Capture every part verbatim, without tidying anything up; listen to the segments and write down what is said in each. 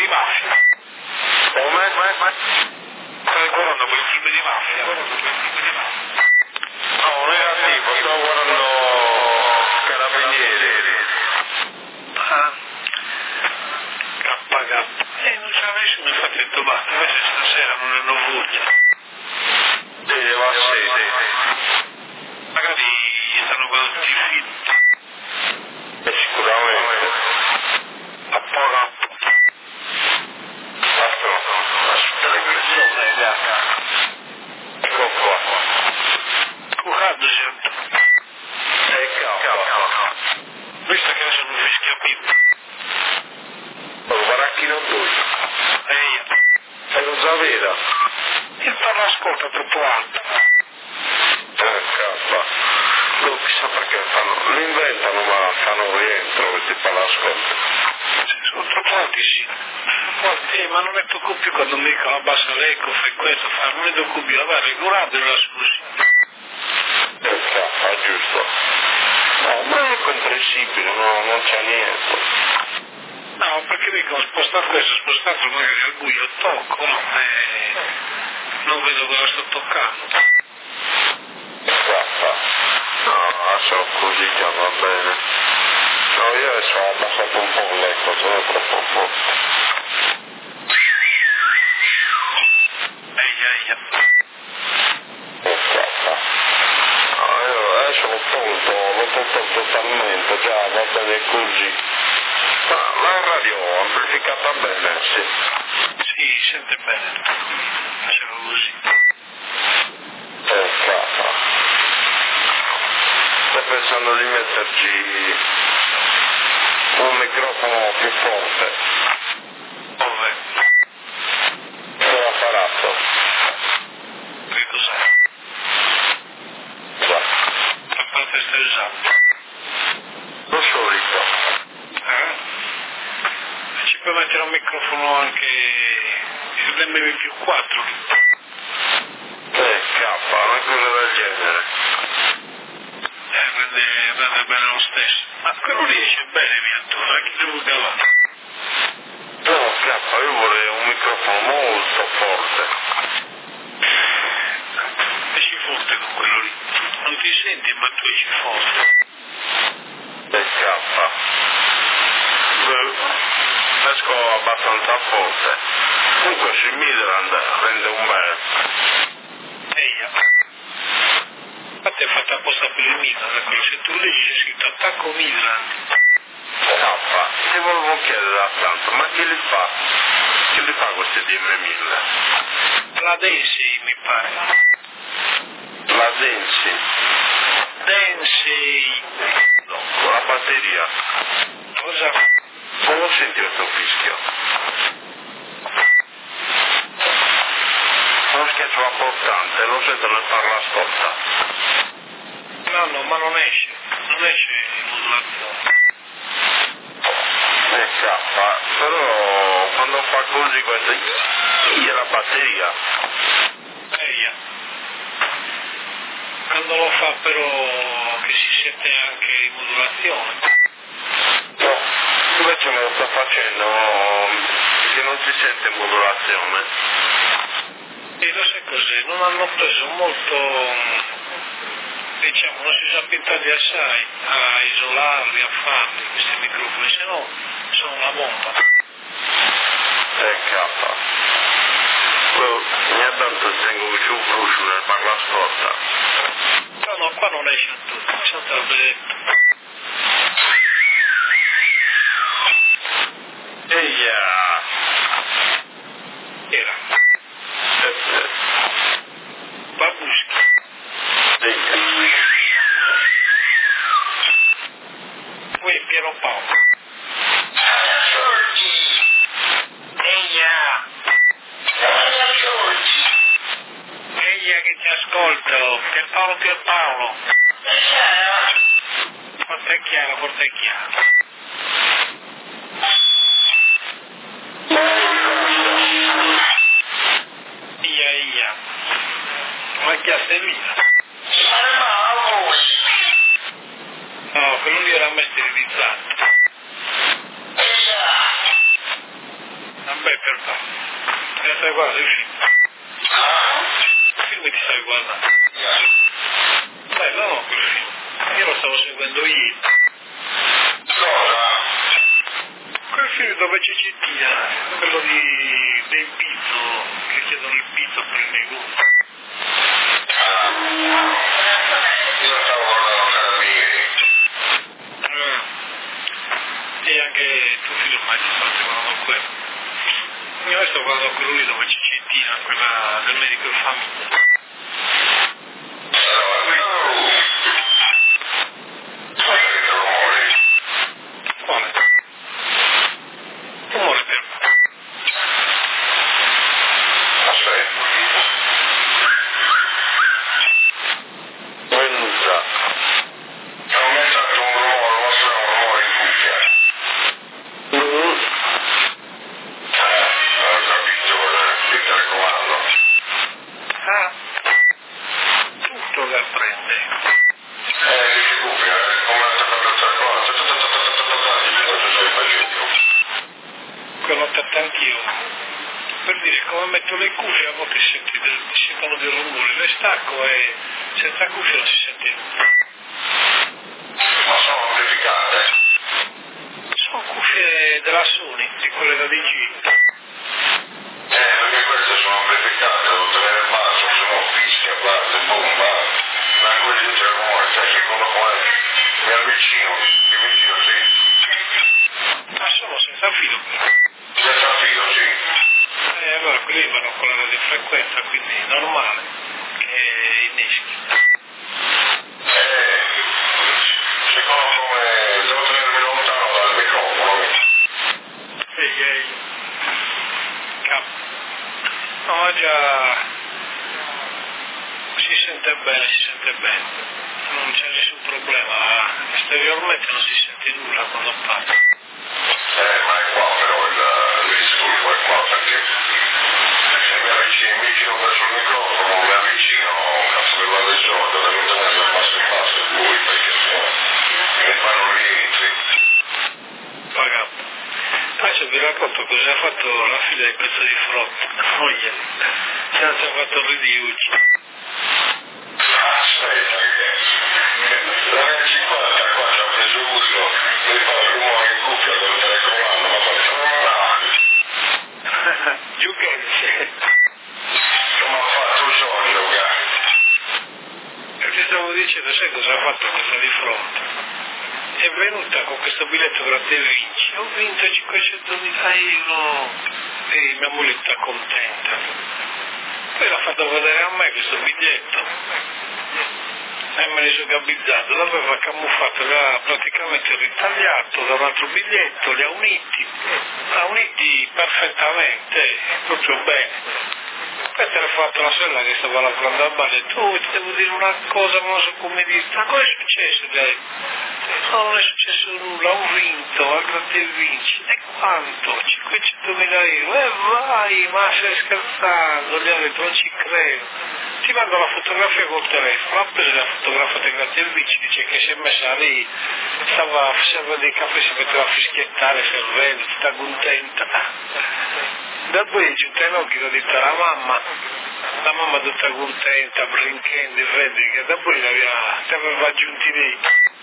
mafia. Come? Stai guardando quel film di mafia? No, negativo, sto guardando Carabinieri. Ah, K K. Eh, non ce l'avessi mai fatto il tomato, invece stasera non hanno voglia. Sì, va sì, sì. Magari stanno guardando i film. E sicuramente. A poco a poco. Ecco qua. Curado gente. E cavolo. Visto che adesso non fischia più. Oh, baracchino due. Ehi, E lo sapeva. il parla ascolta troppo alto. Eh, cavolo. Non chissà perché fanno, lo inventano ma fanno rientro questi palascolti. Sono troppo alti, sì. Eh, ma non ne tocco più quando mi dicono abbassa l'eco, fai questo, fai, non ne tocco più, vabbè, regolate la scusi. Eh, cavolo, giusto. No, ma è comprensibile, no, non c'è niente. No, perché dico, sposta questo, spostato magari al buio, tocco, no? Eh, non vedo cosa sto toccando. Guarda. No, adesso così già va bene. No, io adesso ho abbassato un po' l'eco, se no è troppo forte. Ehi, ehi. Eh, guarda. No, io adesso l'ho tolto, l'ho tolto totalmente, già va bene così. Ma la radio è amplificata bene, sì. Sì, sente bene. Faceva così. Eh, guarda. Sto pensando di metterci un microfono più forte. Dove? Sull'apparato. Che cos'è? Guarda. Per parte stai usando? Lo solito. Eh? Ci puoi mettere un microfono anche l'M V più quattro? Eh, K, una cosa del genere. Eh, rende, rende bene lo stesso. Ma quello lì esce bene, mia, tu, a chi devo cavare? No, K, io vorrei un microfono molto forte. Esci forte con quello lì. Non ti senti, ma tu esci forte. Eh, K. Beh, esco abbastanza forte. Comunque sui Midland rende un bel. Eia. Infatti è fatta apposta per il Midland, quello se tu leggi c'è scritto attacco Midland. K, ti volevo chiedere a tanto, ma chi li fa? Chi li fa questi D M mille? La Densi mi pare. La Densi. Densi. No, con la batteria. Cosa? Non lo senti questo fischio? Uno schiaccio importante, lo sento nel parla ascolta. No, no, ma non esce. Non esce in modulazione. Eh, K, però quando fa così questo è la batteria. Eia. Quando lo fa però che si sente anche in modulazione. No, invece me lo sta facendo che non si sente modulazione. E lo sai cos'è? Non hanno preso molto, diciamo, non si sono pintati assai a isolarli, a farli questi microfoni, se no sono una bomba. Eh, K. Poi ogni tanto tengo giù bruscio nel parla ascolta. No, no, qua non esce tutto, mi sono te detto. Eia! Era. Eh, eh. Babuschi. Eia. Poi è Piero Paolo. Eia! Eia che ti ascolto, Pierpaolo Pierpaolo. Forte e chiaro, forte e chiaro. Ia ia. Ma che assevina? No, quello lì era a me sterilizzato. Vabbè, Beh, per me. E stai guardando il film? Il film ti stai guardando? Beh, no, quel film. Io lo stavo seguendo ieri. Quel film dove c'è Cettina, quello di, del pizzo, che chiedono il pizzo per il negozio. Io stavo guardando Carabinieri. Mm. E anche tuo figlio ormai ti sta guardando quello. Io sto guardando quello lì dove c'è Cettina, quella del medico in famiglia. Quale? Rumore per me. Aspetta. Venuta. È aumentato un rumore, ma sarà un rumore in cuffia. Mm-hmm. Eh, ho capito, il telecomando. Ah, tutto la prende. Eh, dice cuffia, è come la telecomando. Quello attento anch'io. Per dire, come metto le cuffie a volte senti del, sentono del rumore, le stacco e senza cuffie non si sente nulla. Ma sono amplificate. Sono cuffie della Sony, di quelle da D J. Eh, perché queste sono amplificate, devo tenere il basso, se no fischia, parte, boom, va. Ma quelli di tre rumore, cioè secondo come mi avvicino, mi avvicino sì. Ma sono senza filo. Senza filo, sì. E allora quelli vanno con la radiofrequenza, quindi è normale che inneschi. Eh, secondo come devo tenermi lontano dal microfono. Ehi, ehi. Capo. No, già si sente bene, si sente bene. Non c'è nessun problema. Esteriormente non si sente nulla quando parlo. Eh, ma è qua però il, il disturbo è qua perché se mi avvicino, mi avvicino verso il microfono, mi avvicino, cazzo mi vado il soldo, devo tenere il basso in basso e lui perché mi fanno rientri. Pagato. Adesso vi racconto cosa ha fatto la figlia di pezzo di fronte. Moglie. Ci ha fatto il ridiucci. Aspetta che la cinquanta qua ci ha preso gusto di fare il rumore in cuffia del telecomando, ma poi sono male. Giù che Non mi ha fatto un sogno, e ti stavo dicendo, sai cosa ha fatto questa di fronte? È venuta con questo biglietto grazie e vinci. Ho vinto cinquecentomila euro. E mia moglie sta contenta. Poi l'ha fatto vedere a me questo biglietto. E me ne sono gabizzato. L'aveva camuffato, l'ha praticamente ritagliato da un altro biglietto, li ha uniti. Ha uniti perfettamente, proprio bene. Poi ha telefonato la sorella che stava lavorando al bar e ha detto, oh, ti devo dire una cosa, ma non so come dire. Ma cosa è successo? Lei? No, non è successo nulla, ho vinto, al gratte e vinci. E quanto? cinquecentomila euro. E vai, ma stai scherzando? Gli ho detto, non ci credo. Ti mando la fotografia col telefono, ha preso la fotografia del gratte e vinci, dice che si è messa lì, stava facendo dei caffè, si metteva a fischiettare, servendo, tutta contenta. Dopo è giunta in occhio, l'ho detto alla mamma, la mamma tutta contenta, brincando, vedi che dopo li aveva, ti aveva aggiunti lei.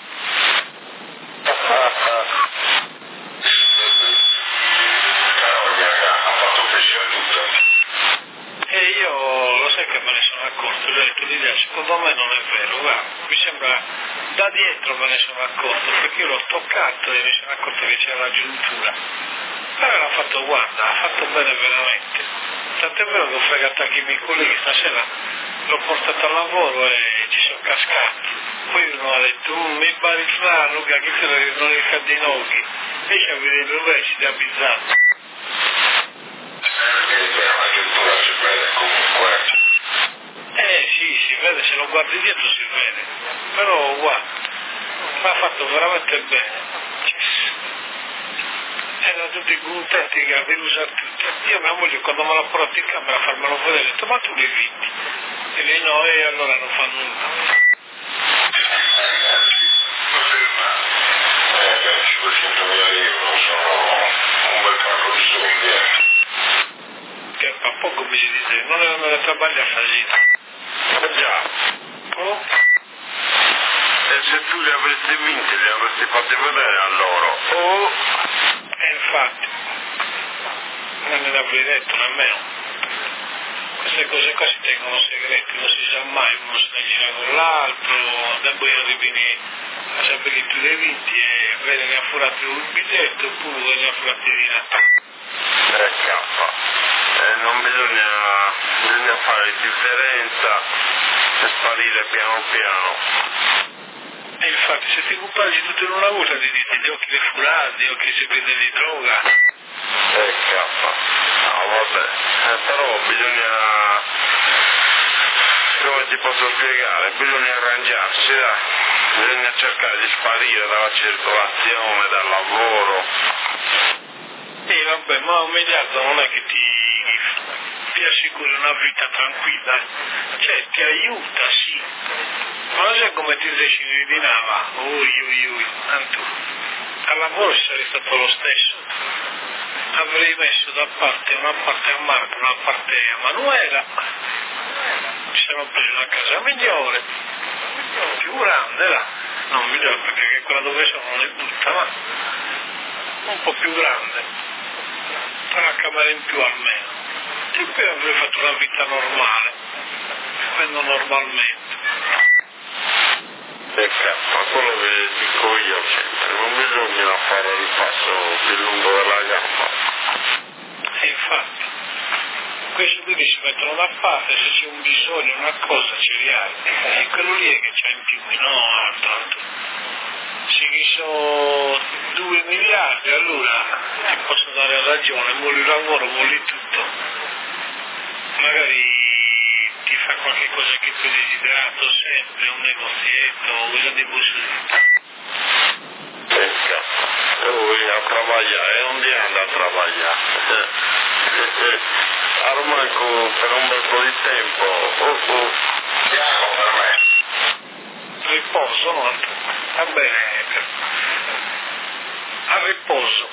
Ha fatto pressione tutta. E io lo sai che me ne sono accorto, gli ho detto l'idea, secondo me non è vero, guarda, mi sembra da dietro me ne sono accorto, perché io l'ho toccato e mi sono accorto che c'era la giuntura. Però l'ha fatto, guarda, ha fatto bene veramente. Tant'è vero che ho fregato anche i miei colleghi, stasera l'ho portato al lavoro e ci sono cascati. Poi uno ha detto, oh, mi pare fra, Luca, che se non è cadde in occhi. Invece a vedere il resto è abbizzato. Addirittura si vede comunque. Eh sì, si vede, se lo guardi dietro si vede. Però guarda, l'ha fatto veramente bene. Erano tutti contenti che avevo usato tutti. Io mia moglie quando me l'ha portato in camera a farmelo vedere, ho detto ma tu li hai vinti? E lei no, e allora non fa nulla. Eh beh, cinquecentomila euro sono un bel pacco di soldi, eh. po' come si dice, non è andare a trabalhare stasera. Eh già. Oh? E se tu li avresti vinti, li avresti fatti vedere a loro. Oh! E infatti, non ne avrei detto nemmeno. Queste cose qua si tengono segreti, non si sa mai, uno se ne gira con l'altro, da poi arrivi a sapere che tu li hai vinti e viene a furare il biglietto oppure viene a furare di Natale. Eh cappa. Eh, non bisogna, bisogna fare differenza e sparire piano piano. E infatti se ti occupavi di tutto in una volta ti dite gli occhi furati, gli occhi si prende di droga. Eh cappa. No vabbè, eh, però bisogna, come ti posso spiegare, bisogna arrangiarsi, dai. Bisogna cercare di sparire dalla circolazione, dal lavoro. E vabbè, ma un miliardo non è che ti, ti assicuri una vita tranquilla, cioè ti aiuta sì, ma non sai come ti decidi di nava, ui ui ui, tanto al lavoro sarei stato lo stesso, avrei messo da parte una parte a Marco, una parte a Manuela, ci siamo presi una casa migliore, più grande là, non migliore perché quella dove sono non è tutta, ma un po' più grande. Una camera in più almeno e poi avrei fatto una vita normale vivendo normalmente. E ma quello che dico io sempre, non bisogna fare il passo più lungo della gamba. E infatti questi qui si mettono da parte, se c'è un bisogno, una cosa ce li hai, e quello lì è che c'è in più, no altro, altro. Se ci sono due miliardi allora ti posso dare ragione, molli il lavoro, molli tutto, magari ti fa qualche cosa che tu hai desiderato sempre, un negozietto, cosa di possibile. E cazzo, lui a lavorare, non ti anda a lavorare. Ormai per un bel po' di tempo, oh oh, chiaro per me. Riposo, no? Va bene. A riposo.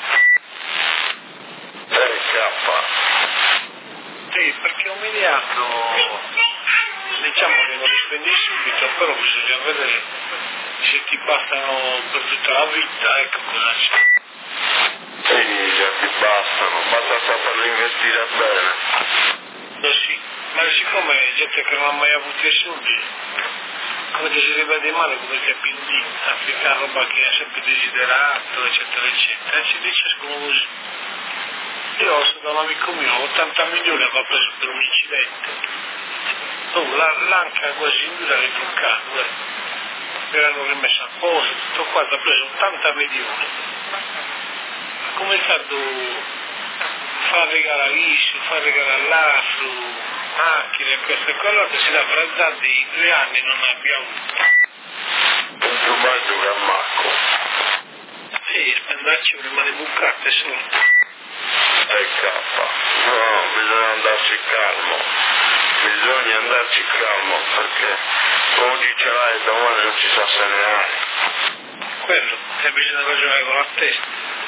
Eh, cappa. Sì, perché un miliardo, diciamo che non li spendi subito, però bisogna vedere se ti bastano per tutta la vita, ecco cosa c'è. Sì, già ti bastano, basta saperlo investire bene. Eh sì, ma siccome gente che non ha mai avuto i soldi, come ti si vede male, come ti appindi a applicare roba che ha sempre desiderato, eccetera, eccetera, e ci dice come così. Io ho stato un amico mio, ottanta milioni aveva preso per un incidente. Oh, l'anca quasi in due l'ha ritruccato, eh. Mi erano rimesso a posto, tutto quanto, ha preso ottanta milioni. Ha cominciato a far regalare l'issue, far regalare l'astro, macchine, questo e quello, che si dà frazzante in due anni non abbiamo avuto. Un più bacio che a Marco. Sì, spendacci prima di bucate solo. E cappa. No, bisogna andarci calmo. Bisogna andarci calmo perché oggi ce l'hai e domani non ci sa se ne hai. Quello, e bisogna ragionare con la testa.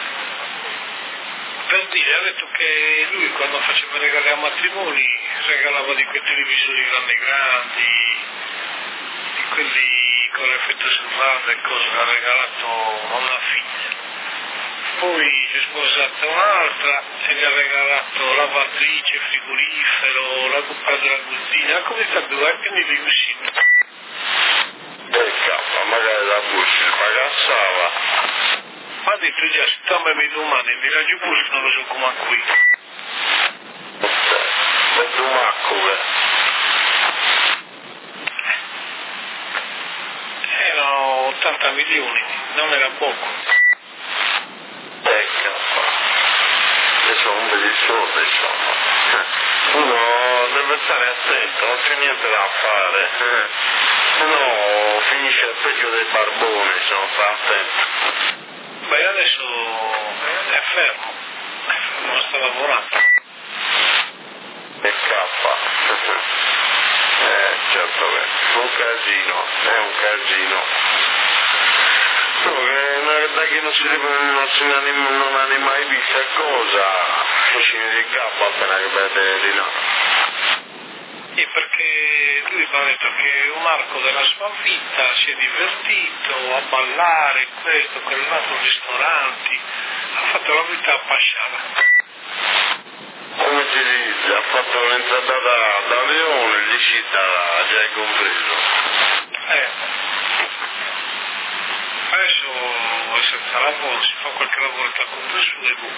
Per dire, ha detto che lui quando faceva regali a matrimoni regalava di quei televisori grandi grandi, di quelli con l'effetto surround e cose, l'ha regalato a una figlia. Poi si è sposata un'altra e gli ha regalato lavatrice, frigorifero, l'ha comprato la cucina, ha cominciato due anche nei vicini. E cappa, magari la busci, pagassava. Ma ha detto già, se tu mi domani mi raggi pure non lo so come qui. Mezzo macco, beh. Erano ottanta milioni, non era poco. Eh, cappa. E sono un bel soldi, insomma. Uno deve stare attento, non c'è niente da fare. Se no finisce il peggio dei barboni, se non sta attento. Beh, adesso è fermo, non sta lavorando. E cappa. Eh, certo che è un casino, è un casino. Solo che da che non si, non si non ha mai visto cosa, finisce di capo appena che vede di là. Sì, perché lui mi ha detto che un arco della sua vita si è divertito a ballare, questo, quell'altro, ristoranti, ha fatto la vita appassionata. Come si dice, ha fatto un'entrata da, da Leone e l'uscita già è compreso. Eh. Adesso è senza lavoro, si fa qualche lavoro da conto su e boh.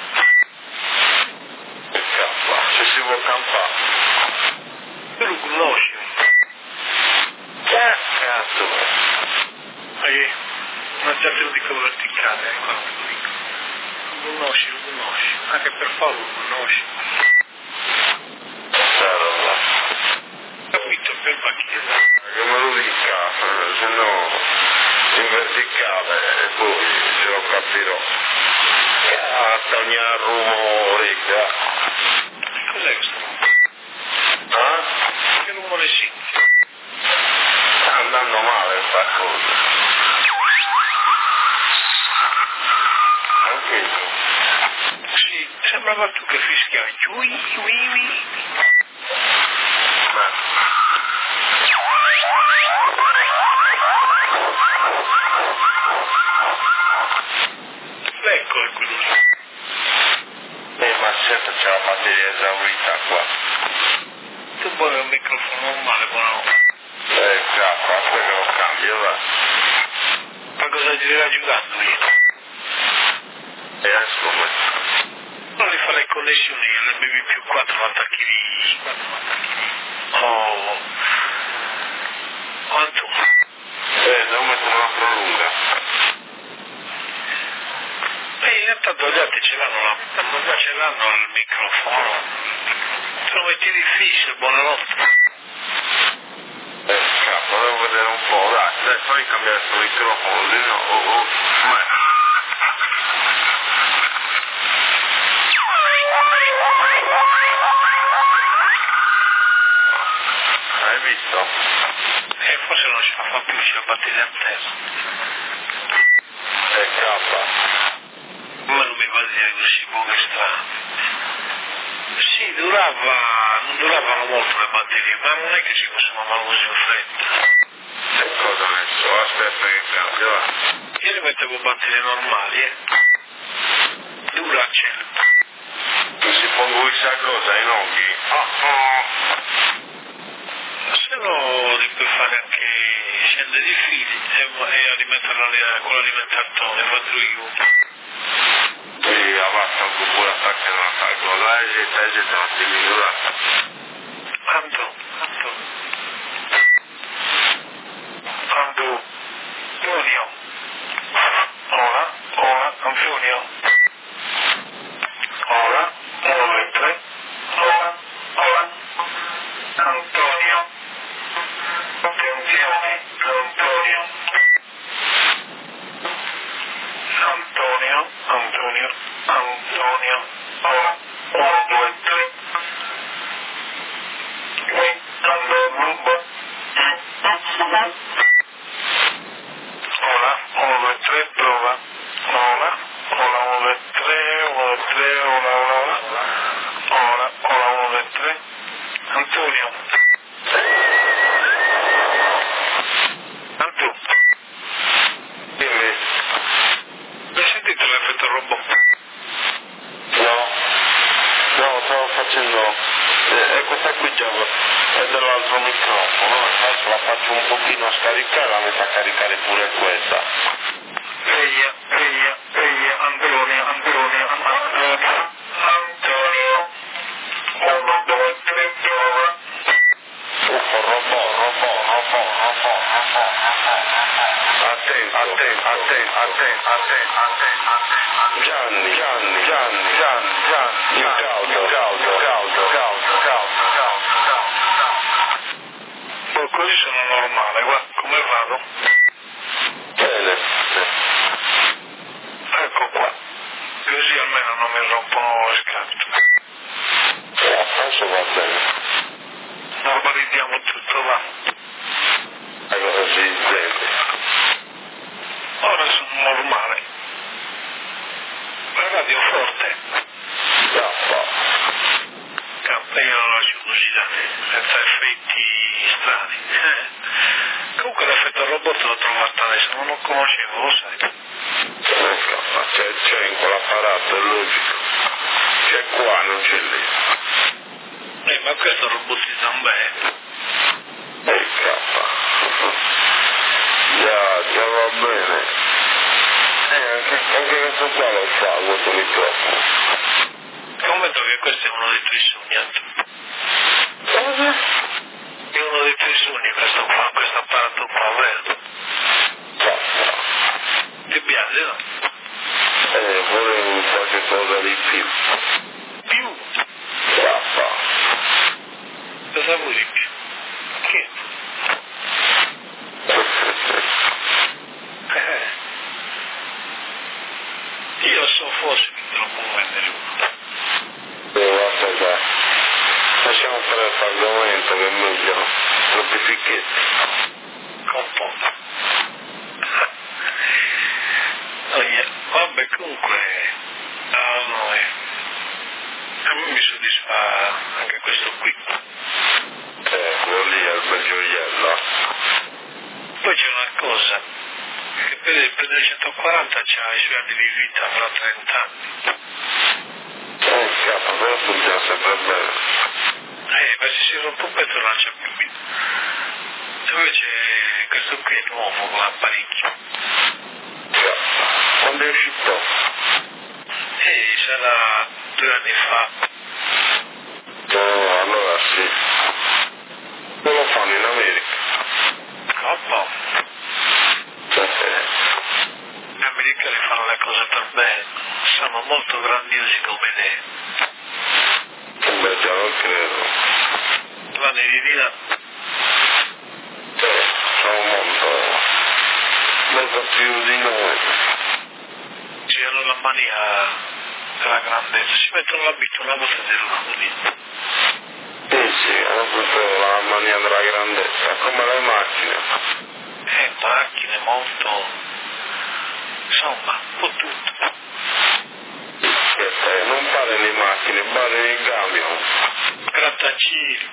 E campa, se si può campare. Tu lo conosci? Che cazzo è? Eh, non c'è più di come verticale, eh, qua te lo dico. Lo conosci, lo conosci, anche per farlo lo conosci. Capito, per bacchiera. Che me lo dica, se no in verticale e poi se lo capirò. Hasta ogni rumore. Cos'è questo? Ah? Che rumore sì? Sta andando male sta cosa. Anche io. Sì, sembrava tu che fischiavi. Ui, ui, ui. Ma... Ecco è quello lì. Eh, ma certo c'è la batteria esaurita qua. Tu vuoi un microfono normale, buonanotte. Eh, cazzo, aspetta che lo cambio, va. Ma cosa ti verrà giocando io? E adesso come? Non li fa le connessioni, le bevi più quattro attacchi di... Oh... Quanto? Eh, devo mettere una prolunga. E in realtà gli altri ce l'hanno la... ce l'hanno il microfono. Te lo metti difficile, buonanotte. Eh, cazzo, devo vedere un po', dai, dai, fammi cambiare questo microfono, lì no, oh, oh, ma... Hai visto? E forse non ce la fa più, c'è la batteria a terra. Eh, cazzo. Ma non mi va a dire così, boh, che strano. Sì, durava, non duravano molto le batterie, ma non è che si consumavano così in fretta. E cosa ho messo? Aspetta che cambio, va. Io le mettevo batterie normali, eh. Dura a cento. Si pongo questa cosa in onghi? Oh, oh. Se no li puoi fare anche scende di fili e, e alimentare con l'alimentatore, faccio io. Sì, avanza un po' pure attacca una cosa, dai, esita, esita un attimino, dai. Anto, Anto. Anto. Antonio. Ora, ora, Antonio. Ora, uno, due, tre. Ora, ora. Antonio. Attenzione, Antonio. Antonio, Antonio, Antonio. Ora, uno, due, tre. Qui, andando. Ora, uno, due, tre, prova. Ora, ora, uno, due, tre, uno, due, tre, ora, ora, ora. Ora, ora, uno, due, tre. Antonio. Antonio. Dimmi. Hai sentito l'effetto robot? No, no, stavo facendo... Eh, e questa qui già è dell'altro microfono, adesso la faccio un pochino scaricare, la metto a caricare pure questa. Eia, eia, eia, Antonio, Antonio, Antonio, Antonio. Uno, due, tre, prova. Uffo, robot, robot, robot, robot, robot. Attento, attento, attento, attento, attento, attento, attento. Gianni, Gianni, Gianni, Gianni, Gianni, cauto, cauto, cauto, cauto, cauto, cauto, cauto. Poi così sono normale, guarda come vado. Bene. Ecco qua. Così almeno non mi rompono le scatole. Eh, adesso va bene. Normalizziamo tutto, va. E cosa si intende? Ora sono normale. La radio forte. Zappa. Campa, io non la lascio così, dai, senza effetti. portato a trovare adesso, non lo conoscevo, lo sai. Ecco, ma c'è, c'è in quell'apparato, è logico. C'è qua, non c'è lì. Eh, ma questo robotizza un bene. E cappa. Già, già va bene. Eh, anche, anche questo qua lo fa, questo microfono. Scommetto che questo è uno dei tuoi sogni, Antonio. Cosa? È uno dei tuoi sogni questo qua, questo apparato qua, vero? Cappa. Ti piace, no? Eh, volevo qualche cosa di più. Più? Cappa. Cosa vuoi di più? Che? Eh. Io so forse che te lo può vendere uno. Eh, aspetta. Lasciamo fare questo argomento che è meglio. Troppi ficchetti. Con poco. Oh, yeah. Vabbè, comunque, ah, no, eh. A me mi soddisfa anche questo qui. Eh, quello lì è il bel gioiello. Poi c'è una cosa, che per il per il centoquaranta c'ha i suoi anni di vita, avrà trenta anni. Eh, cazzo, però funziona sempre bene. Eh, ma se si rompe un pezzo non lancia più vita. Invece questo qui è nuovo, con l'apparecchio. Cazzo, quando è uscito? E sarà due anni fa. No, allora sì. Non lo fanno in America. Troppo. Eh, In America le fanno le cose per bene. Sono molto grandiosi come idee. beh, già lo credo. Vanno di là. Eh, sono molto, molto più di noi. Ci hanno la mania della grandezza. Si mettono l'abito una volta dell'uculi. Sì, sì, hanno proprio la mania della grandezza, come le macchine. Eh, macchine, moto. Insomma, un po' tutto. Eh, non pare le macchine, pare nei camion. Grattacieli.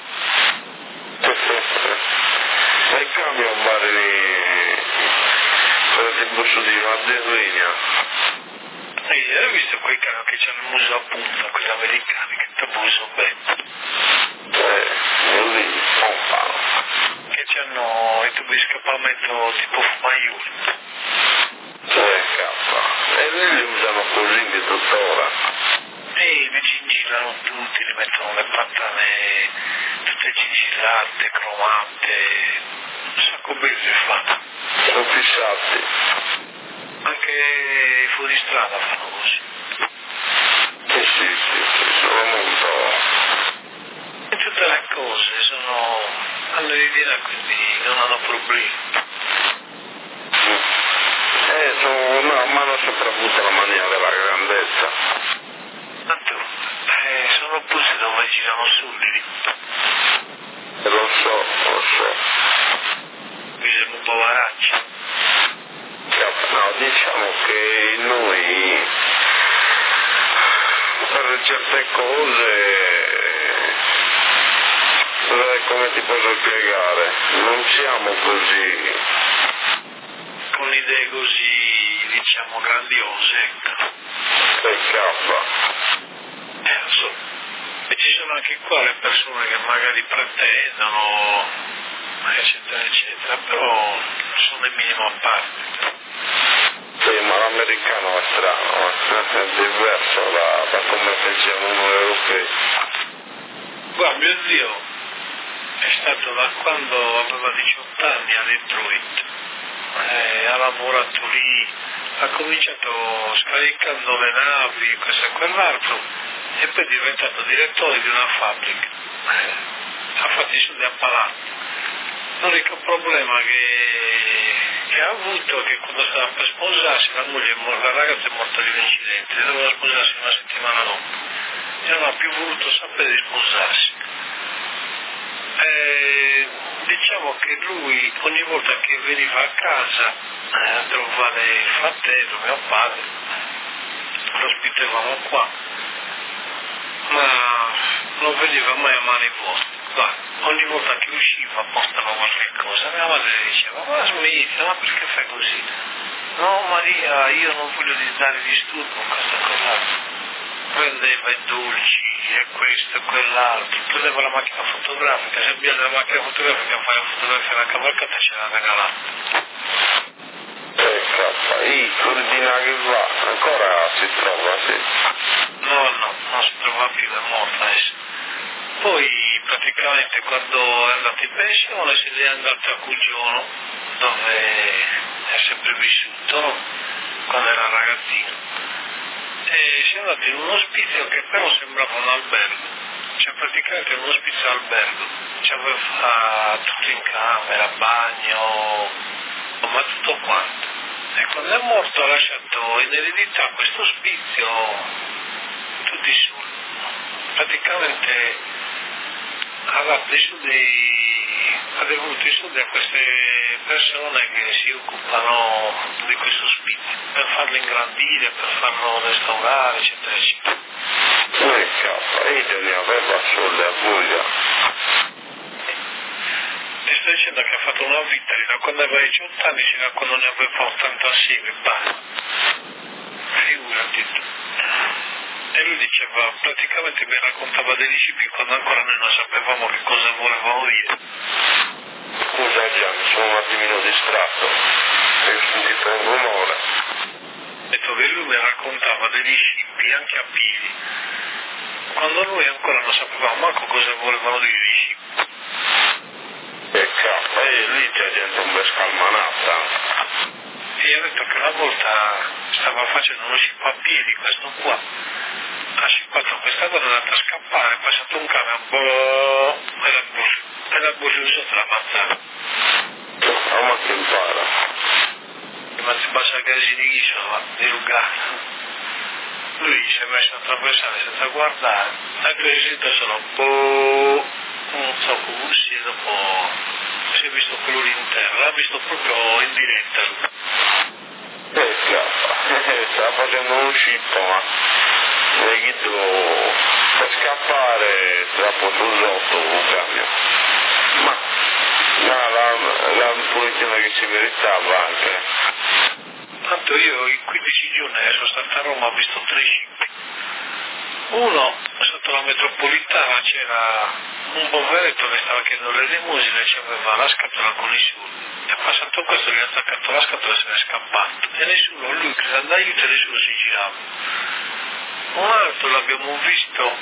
Nei camion pare nei... cosa ti posso dire, una derrigna. E hai visto quei cani che c'hanno il muso a punta, quelli americani, che te muso bene? Eh, lì, pompa. Che c'hanno i tubi di scappamento tipo fumaioli. Eh, cappa. E lì li usano così di tuttora. E li gingillano tutti, li mettono le patane tutte gingillate, cromate, un sacco bello si fanno. Sono fissati. Anche i fuoristrada fanno così. Sì, sì, sì, sì, sono molto... E tutte le cose sono hanno l'idea, quindi non hanno problemi. Eh, sono... no, ma hanno sempre avuto la mania della grandezza. Tanto, eh, sono posti dove girano soldi. E lo so, lo so. Bisogna un po' varacci. No, diciamo che noi per certe cose, come ti posso spiegare, non siamo così... Con idee così, diciamo, grandiose. Sei cappa. Eh, lo so. E ci sono anche qua le persone che magari pretendono, eccetera, eccetera, però sono in minimo a parte. Sì, ma l'americano è strano, è diverso da, da come pensiamo noi europei. Guarda, mio zio è stato da quando aveva diciotto anni a Detroit, eh, ha lavorato lì, ha cominciato scaricando le navi, questo e quell'altro, e poi è diventato direttore di una fabbrica. Eh, ha fatto i soldi a palazzo. L'unico problema che, che ha avuto è che quando stava per sposarsi, la moglie, è morta, la ragazza è morta di un incidente, doveva sposarsi una settimana dopo e non ha più voluto sapere di sposarsi. Eh, diciamo che lui ogni volta che veniva a casa eh, a trovare il fratello, mio padre, lo ospitavamo qua, ma non veniva mai a mani vuote. va, ogni volta che usciva portava qualche cosa, mia madre diceva, ma smetti, ma perché fai così? No Maria, io non voglio dare disturbo con questa cosa. Prendeva i dolci e questo e quell'altro, prendeva la macchina fotografica, se abbia la macchina fotografica fai la fotografia alla cavalcata e ce l'ha regalata. Ecco, i cordina che va, ancora si trova, sì. No, no, non si trova più, è morta adesso. Poi praticamente quando è andato in pensione se n'è andato a Cuggiono, dove è sempre vissuto, quando era ragazzino. E si è andato in un ospizio che però sembrava un albergo, cioè praticamente un ospizio albergo, c'aveva tutto in camera, bagno, ma tutto quanto. E quando è morto ha lasciato in eredità questo ospizio tutti i soldi. Praticamente ha dato i soldi, ha devoluto i soldi a queste persone che si occupano di questo ospizio, per farlo ingrandire, per farlo restaurare, eccetera, eccetera. Ecco, io ne aveva soldi a voglia. Ti sto dicendo che ha fatto una vita, da quando aveva diciotto anni fino a quando ne aveva ottantasei, basta. Figurati tu. E lui diceva, praticamente mi raccontava dei discepoli quando ancora noi non sapevamo che cosa volevamo dire. Scusa Gianni, sono un attimino distratto, ho sentito un rumore. Ho detto che lui mi raccontava dei discepoli anche a piedi, quando noi ancora non sapevamo manco cosa volevano dire i discepoli. Ecco, e lì c'è gente un po' scalmanata. E gli ho detto che una volta stava facendo uno scippo a piedi, questo qua. Ha scippato questa cosa, è andata a scappare, è passato un camion, boh, e l'ha busso, e l'ha busso sotto la mazzata. Ah, ma che impara? Ma si passa casi di isola, di Lugano. Lui si è messo a attraversare senza guardare, ha sentito solo, boh, non so come sia, dopo si è visto quello lì in terra, l'ha visto proprio in diretta. Ecco, stava facendo uno scippo, ma seguito per scappare troppo sul sotto un camion. Ma no, la, la punizione che si meritava anche. Tanto io in quindici giorni sono stato a Roma, ho visto tre scippi. Uno, sotto la metropolitana c'era un poveretto che stava chiedendo l'elemosina e c'aveva la scatola con i soldi. È passato questo, gli ha attaccato la scatola e se n'è scappato. E nessuno, lui che andava aiuto e nessuno si girava. Un altro l'abbiamo visto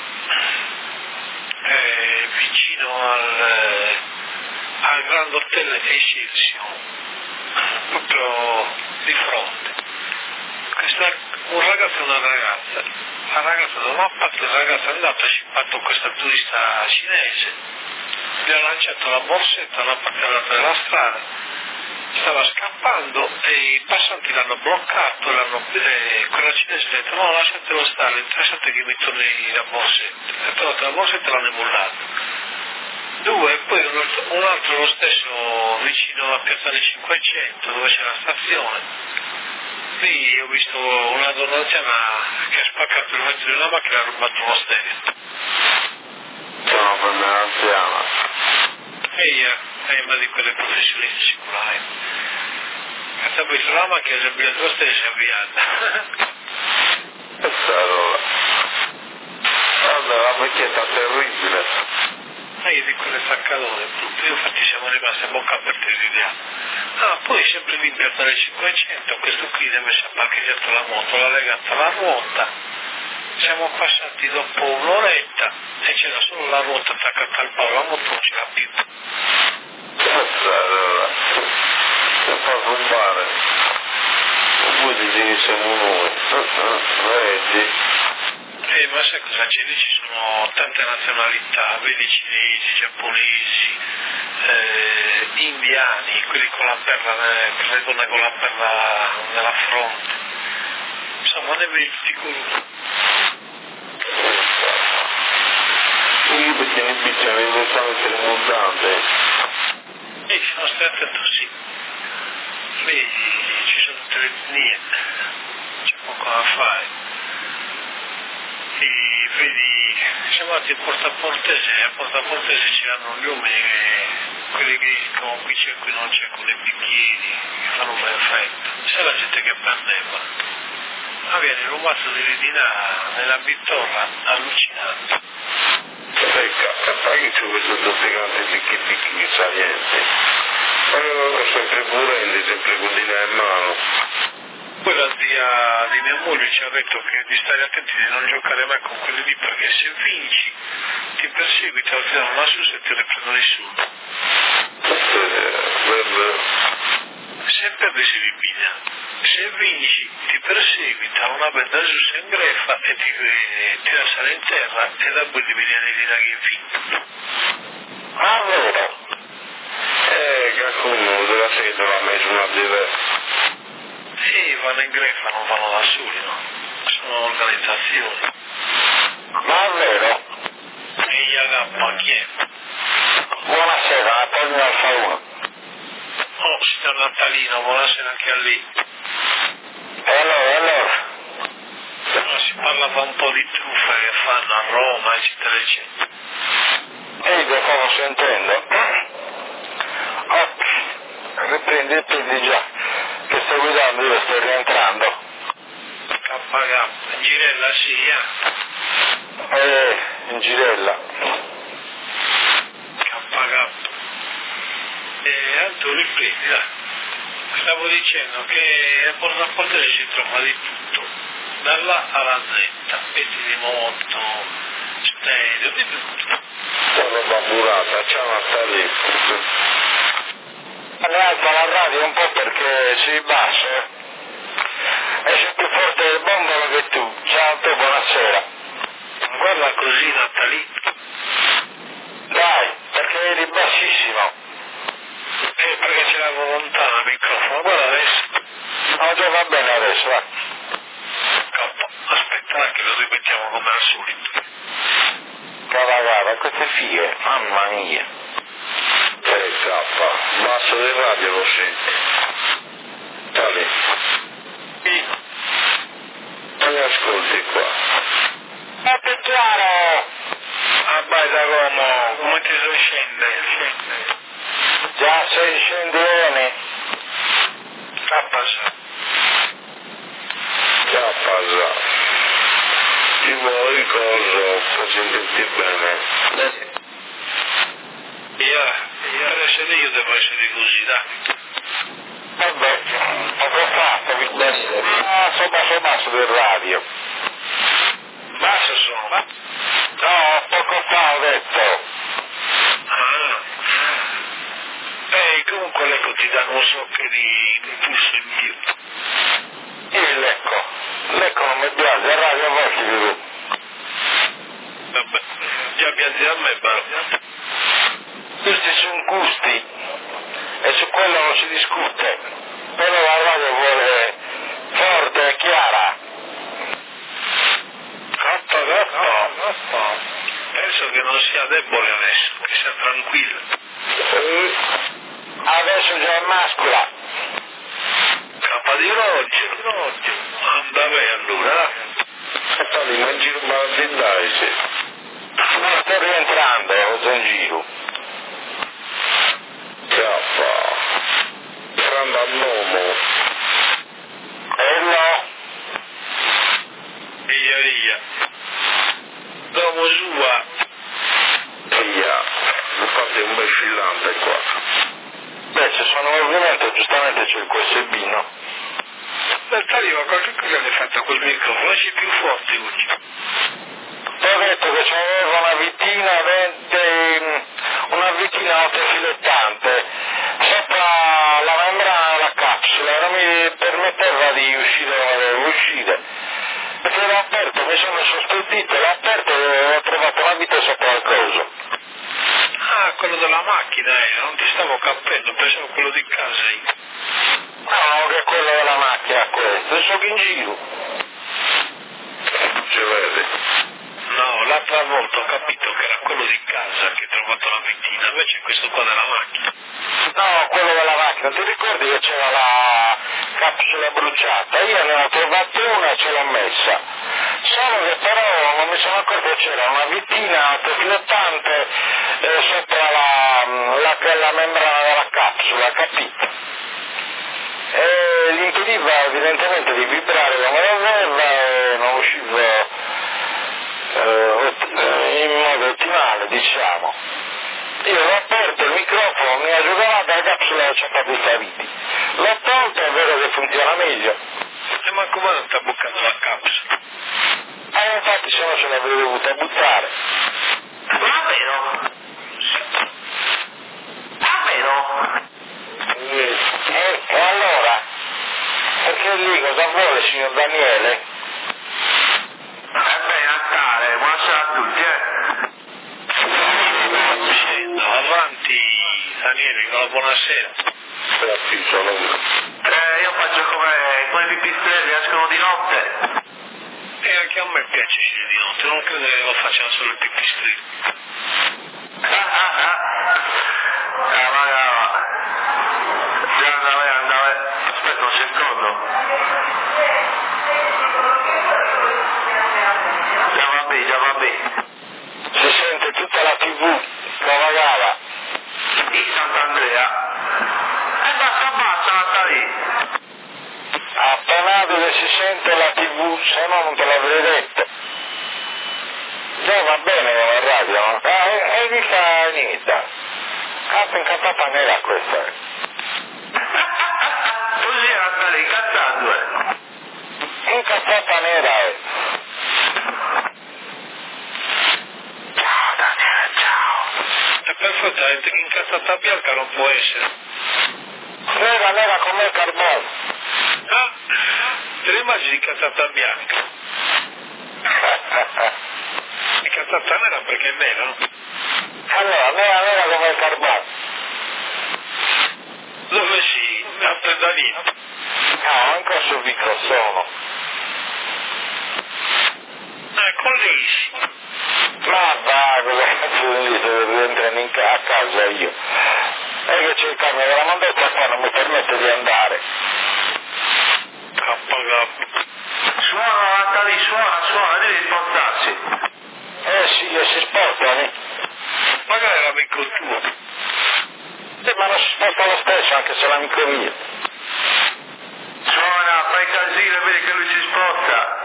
eh, vicino al, eh, al Grand Hotel Excelsior, proprio di fronte. Questa, un ragazzo e una ragazza. La ragazza da una parte, il ragazzo è andato e ha scippato questa turista cinese, gli ha lanciato la borsetta da una parte all'altra della strada, stava scappando e i passanti l'hanno bloccato, l'hanno, eh, quella cinese ha detto no lasciatelo stare, interessante che mi torni la borsetta, ha trovato la borsetta e l'hanno mollato. Due, e poi un altro, un altro lo stesso vicino a Piazzale cinquecento dove c'è la stazione. Lì ho visto una donna anziana che ha spaccato il vetro di una macchina e ha rubato uno stereo. No, per me è anziana. E è una di quelle professionisti sicuramente. E ha visto la macchina e si è avviata lo stereo e si è avviata. Questa roba. Guarda, la vecchietta terribile. E io di quelle staccatore, io infatti siamo rimasti a bocca aperta di idea. Ah, poi sempre lì in Piazzale cinquecento, questo qui deve essere parcheggiato la moto, l'ha legata alla ruota, siamo passati dopo un'oretta e c'era solo la ruota attaccata al palo, la moto non ce l'ha più. Allora, si fa rubare, poi ti dici siamo noi, vedi? Eh, ma sai cosa c'è? Lì ci sono tante nazionalità, vedi cinesi, giapponesi, eh, indiani, quelli con la perla, quelle donne con la perla nella fronte, insomma ne vedi tutti colori. Io perché ne picciano esattamente le montate. E sono stai attento sì, vedi ci sono tutte le etnie, c'è poco da fare. E vedi chiamati il portaportese, a portaportese c'erano gli uomini che, quelli che come qui c'è, qui non c'è, con i bicchieri, che fanno un effetto. C'è la gente che prendeva. Ma viene rubato di retina nella bittorra, allucinante. Ecco, poi c'è questo tutti quanti bicchi bicchi salienti. Ma loro sempre purenti, sempre con dinero in mano. Poi la zia di mia moglie ci ha detto che di stare attenti di non giocare mai con quelli lì, perché se vinci ti perseguitano, ti danno una susa e ti riprendono il su. Se perdi si ripiglia, se vinci ti perseguita una bella susa in greffa e ti, eh, ti lasciano in terra e da poi ti viene di là che è finto. Ah, vero? Eh, qualcuno della sera l'ha messo una diversa. Sì, vanno in greffa, non vanno da soli, no? Sono organizzazioni. Ma è vero? E gli agappa chi è? Buonasera, Antonio Alfa uno. Oh, signor Natalino, buonasera anche a lei. E allora, e allora? No, si parlava un po' di truffe che fanno a Roma, eccetera, eccetera. Ehi, che stavo sentendo? Oh, riprendi il piedi già, che sto guidando, io sto rientrando. K K, Girella sì, eh? Eh, in girella. K K. E Anto riprendi, dai. Stavo dicendo che a portaportese si trova di tutto, dalla alla Z, pezzi di moto, stereo, di tutto. Sono babburata, ciao Natali. Ne alza la radio un po' perché si basso, eh. Esce più forte il bombolo che tu. Ciao, tu, buonasera. Guarda così, Natalì. Dai, perché eri bassissimo. Eh, perché ce l'avevo lontano il microfono, guarda adesso. No, già va bene adesso, va. Capo, aspetta che lo ripetiamo come al solito. Cava, cava, queste fighe, mamma mia. Eh, cappa, basso del radio lo senti. Tali. Sì. Non ascolti qua. Ma che chiaro! Ah, vai da Roma, come ti so scende? Scende. Già sei scendione. Cappa, Cappa, ti vuoi cosa per sentirti bene? Io, per essere io devo essere così, dai. Vabbè, poco fatto, mi basso. Ah, sono basso basso del radio. Basta sono, va? No, poco fa ho detto. Ah. Eh, comunque l'ecco ti danno un socco di impulso in più. Il lecco. Lecco non mi piace, il radio a volte più. Vabbè, già piace a me, però. Questi sono gusti e su quello non si discute, però la radio vuole forte e chiara. Coppa, coppa. Penso che non sia debole adesso, che sia tranquillo. Eh, adesso già è mascola. Cappa di Roggio. Anda bene allora. E poi non giro ma dai, sì. Ma sto rientrando, sono in giro. Cappa. Prendo all'uomo. E no. Via, via. Dopo sua. Via. Infatti è un bel filante qua. Beh, se sono movimento giustamente c'è il Q S B, no? Natalino, ma qualche cosa l'hai fatta col microfono? Esci più forte oggi. Ti ho detto che c'avevo una vitina, vente, una vitina autofilettante sopra la membrana della capsula, non mi permetteva di uscire dove dovevo uscire. Perché l'ho aperto, mi sono sospettito, l'ho aperto e ho trovato una vite sopra il coso. Ah, quello della macchina, eh, non ti stavo capendo, pensavo quello di casa io. No, che è quello della macchina questo, sono in giro. Ci vedi? No, l'altra volta ho capito che era quello di casa che ho trovato la vittina, invece è questo qua della macchina. No, quello della macchina, ti ricordi che c'era la capsula bruciata? Io ne ho trovata una e ce l'ho messa. Solo che però non mi sono accorto che c'era una vittina flottante eh, sopra la, la, la membrana della capsula, capito? E gli impediva evidentemente di vibrare come doveva e non usciva eh, in modo ottimale, diciamo. Io l'ho aperto il microfono, mi ha giocato la capsula e ci ha fatto i faviti. L'ho tolto e vedo che funziona meglio. E ma come non ti ha bucato la capsula? Eh, infatti se no ce l'avrei dovuta buttare. Davvero? Davvero? E, e, e allora? Perché lì cosa vuole, signor Daniele? Ebbene, Natale, buonasera a tutti, eh? Scendo, avanti, Daniele, con la buonasera. Eh, io faccio come, come i pipistrelli, escono di notte. E anche a me piace uscire di notte, non credo che lo facciano solo i pipistrelli. Ah, ah, ah. Cava, cava. Già andava, andava. Aspetta un secondo. Già va bene, già va bene. Si sente tutta la tivù, cava cava. Di Sant'Andrea. E basta, basta, Natale. Appena che si sente la tivù, se no non te l'avrei detto. Già va bene con la radio, no? Ah, e, e dica niente. Cazzo incazzata nera questa. Così era Natale, incazzando, eh. Incazzata nera è. Ciao, Daniele, ciao. E perfettamente, incazzata bianca non può essere. Nera nera come il carbone. Ah, te le immagini incazzata bianca? Incazzata nera perché è nera, no? Allora, nera nera come il carbone. Dove si? A Pedalino. No, ancora sul microfono. Eh, con l'Isi. Ma va, cosa cazzo di se rientrano in ca- a casa io. E che c'è il camion della mandetta qua non mi permette di andare. K K. Suona, Natale, suona, suona, devi spostarsi. Eh sì, e si spostano. Magari è l'amico tuo. Eh, ma non si sposta lo stesso anche se l'amico mio. Suona, fai casino e vedi che lui si sposta.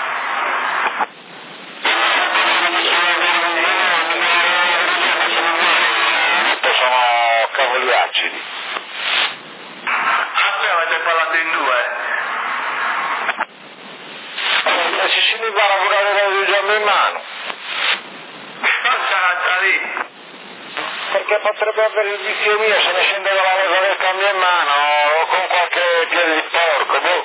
Sono cavoli acidi. Appena avete parlato in due. E se si mi va a lavorare con il giorno in mano. Non sarà lì. Perché potrebbe avere il vizio mio se ne scende con la cosa del cambio in mano o con qualche piede di porco, boh.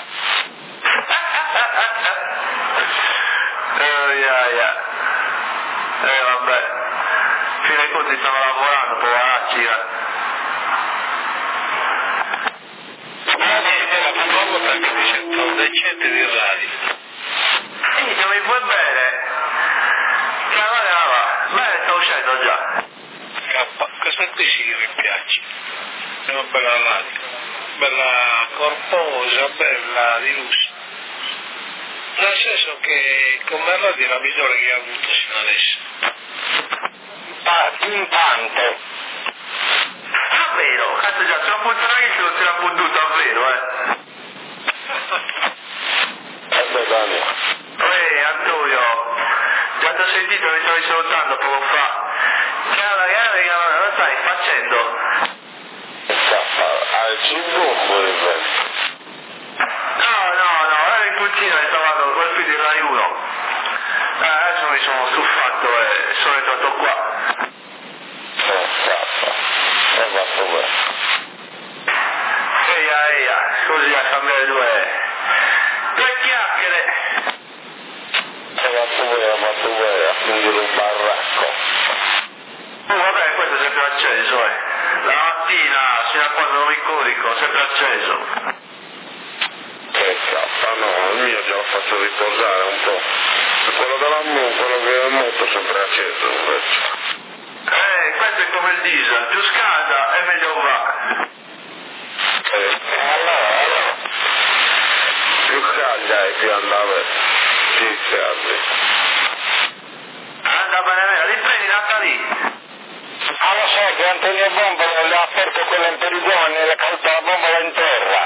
Oh, yeah, yeah. Eh, vabbè. Fino ai conti stanno lavorando, poveracci, eh. È la prima volta che mi sento decente di radio. Ehi, se mi puoi bere? Cava, cava. Beh, sta uscendo già. K, questa qui sì che mi piace. È una bella radio. Bella corposa, bella di lusso. Nel senso che come radio è la migliore che ha avuto fino adesso. Pa- pimpante. Davvero? Cazzo già, c'è un puntamento non te l'ha puntuto davvero, eh. Eh, Daniele. Ehi, Antonio. Già ti ho sentito che stavi salutando poco fa. Ciao ragazzi, lo stai facendo? Al cibo fuori il No, no, no, era in cucina e stavo col figlio di Rai uno. Eh, adesso mi sono stufato e sono entrato qua. E va pure. Eia, eia, così a cambiare due, due chiacchiere. E va pure, va pure, a fingere un baracco. Oh, vabbè, questo è sempre acceso, eh. La mattina, fino a quando non mi corico, sempre acceso. Che cappa, no, il mio già lo faccio riposare un po'. E quello della mu, quello che è molto sempre acceso invece. Eh, questo è come il diesel, più scalda e meglio va. E allora, allora, più calda e più andava, sì, Carli. Anda bene, riprendi da lì. Ah, lo sai che Antonio Bomba le ha aperto quella in perigone e le ha caduta la bombola in terra.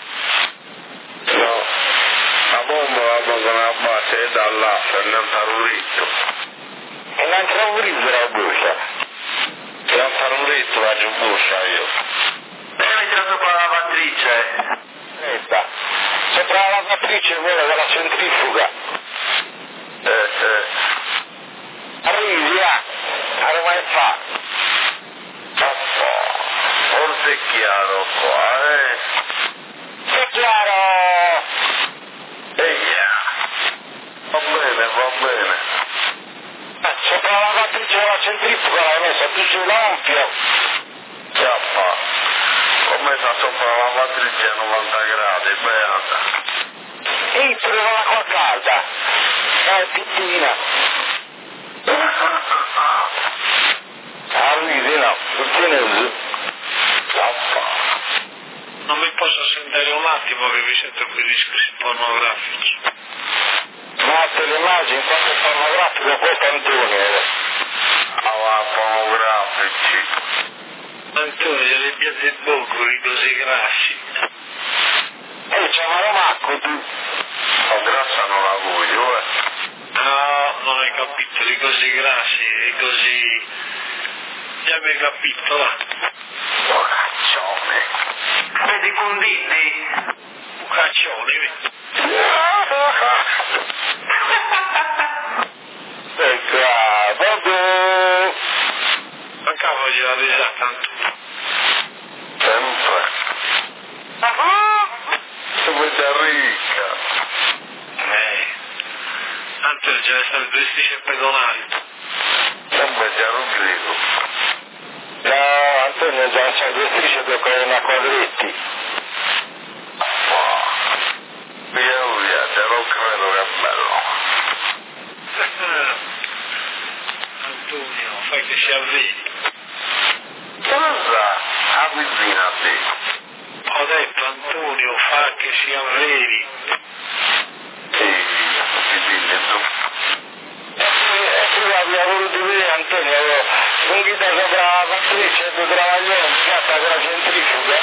No, la bombola con la base è dall'altra, è un taruritto. E non c'è un rizzo la buccia. È un taruritto la buccia io. E metti sopra la lavatrice. Aspetta, sopra la lavatrice quella della centrifuga. Eh, eh. Arrivi, ah, arriva e fa. Forse è chiaro qua, eh? È chiaro! Eia! Va bene, va bene. Eh, sopra la lavatrice della centrifuga l'hai messa più sull'ampio. Chiappa. L'ho messa sopra la lavatrice a novanta gradi, beata. Ehi, prova l'acqua calda. Dai, pittina. Arrivi, no, non Non mi posso sentire un attimo che vi sento quei discorsi pornografici. Ma te le immagini quanto è pornografico questo Antonio? Ah, pornografici. Antonio, le piazze di Boccoli così grassi. E c'è una Romacco tu. Oh, grassa non la voglio, eh. No, non hai capito, di così grassi e così... Già mi hai capito, va. Oh, caccione. Vedi conditi? Un caccione, vedi? Peccato. Mancava di la risata, Antonio. Sempre. Come ricca. Eh. Antonio, ce ne stanno due strisce pedonali. Sempre già Rodrigo. No, Antonio già c'è due strisce che con una quadretti. Via via, te lo credo che è bello. Antonio, fai che si avvedi. Cosa? Avvicinati. Ho detto, Antonio, fa che si avvedi. Sì, ti dici tu. E tu abbia voluto vedere Antonio, un ghita sopra la fattrice, tu travaglione, scatta con la centrifuga.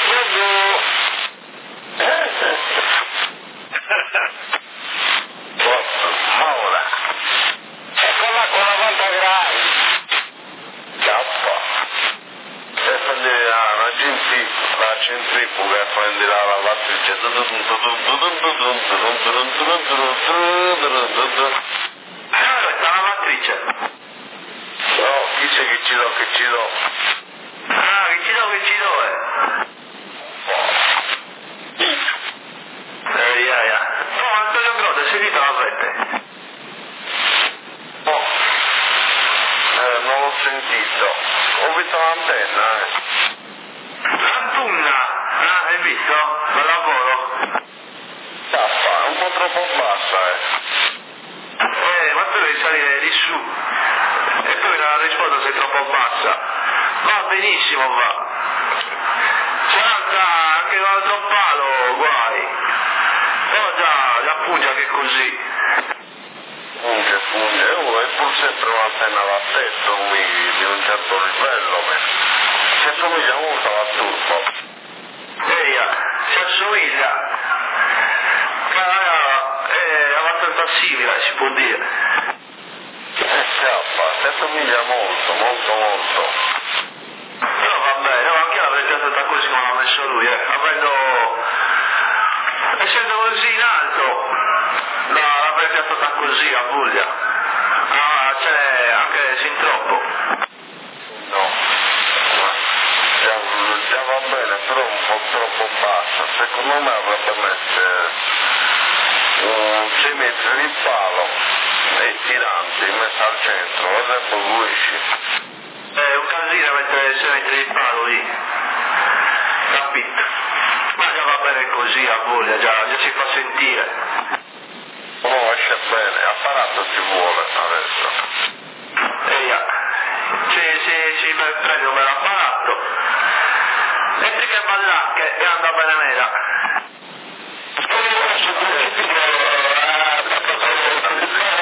Ora. Ecco là con novanta gradi. Cappa. E prendi la centrifuga, la centrifuga e prendi la lavatrice. Allora, questa lavatrice. No, dice che ci do, che ci do. Ah, che ci do, che ci do, eh. Eh, yeah, yeah. Oh, Antonio Grotta, sei dito la frente? No. Eh, non l'ho sentito. Ho visto l'antenna, eh. L'antunna. Ah, hai visto? Al lavoro. Tappa, è un po' troppo bassa, eh. Eh, ma tu devi salire di su. E poi la risposta sei troppo bassa. Va benissimo, va. Cianta, anche con l'altro palo, guai. Oh già, la pungia che è così. Funge, funge. Oh, è pur sempre un'antenna da tetto, qui, di un certo livello, ma... Si assomiglia molto alla turbo. Eia, si assomiglia. Ma è abbastanza simile, si può dire. Eh, scappa, si assomiglia molto, molto, molto. Però va bene, no, anche io l'avrei piazzata così come l'ha messo lui, eh. Avendo... essendo così in alto, no, l'avrei piazzata così a Puglia. Ah, cioè, anche sin troppo. No. Già, già va bene, però un po' troppo bassa. Secondo me avrebbe mettere un sei metri di palo e tiranti messa al centro, vedrebbe guisci. È un casino mettere sei metri di palo lì. Capito? Ma già va bene così a Puglia, già, già si fa sentire. Oh, esce bene, apparato ci vuole adesso. Eia, si, si, si prende un bel apparato. Metti che ballacche e anda bene mera.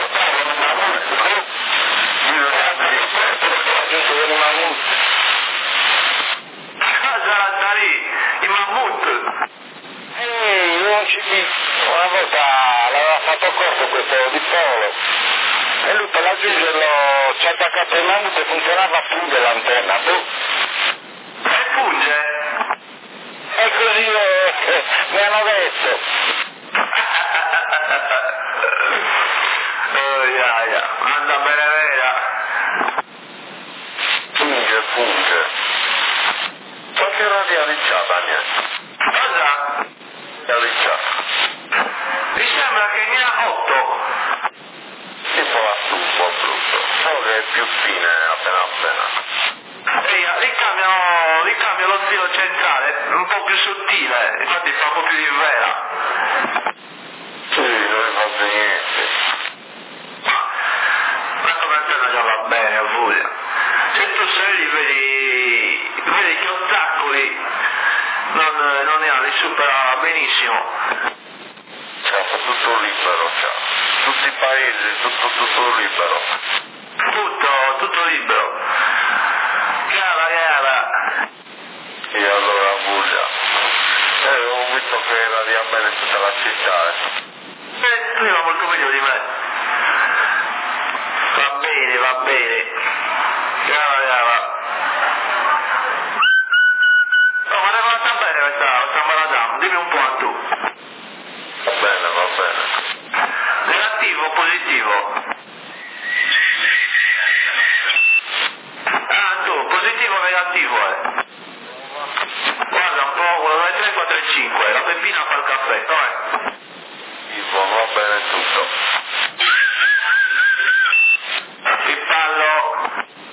fatto questo di polo e lui per raggiungerlo ci ha attaccato in mano che funzionava a funge l'antenna, boh. E funge? E così eh, mi hanno detto. Oh, yeah, yeah. Anda bene vera. Funge, funge. Qualche radialicciata niente. Cosa? Radialicciata. Mi sembra che ne ha otto. Tipo la su un po' brutto, solo che è più fine appena appena. Ehi, ricambio, ricambio lo stilo centrale, un po' più sottile, infatti fa un po' più di vera. Sì, non ne fa niente. Ma come antenna già va bene, a voglia. Se tu sei lì, vedi, vedi che ostacoli non, non ne ha, li supera benissimo. Cioè, fa tutto libero, cioè. Tutti i paesi, tutto, tutto libero. Tutto, tutto libero. Gara, gara. E allora Puglia. Eh, ho visto che era di bene in tutta la città, eh. Eh, tu va molto meglio di me. Va bene, va bene. Gara, gara. No, ma ne va andata bene questa, questa maradam, dimmi un po' a tu. Va bene, va bene. Negativo o positivo? Ah, tu, positivo o negativo è? Guarda un po', quello due, tre, quattro e cinque, la Peppina fa il caffè, dai. Tipo, va bene tutto. Ti parlo.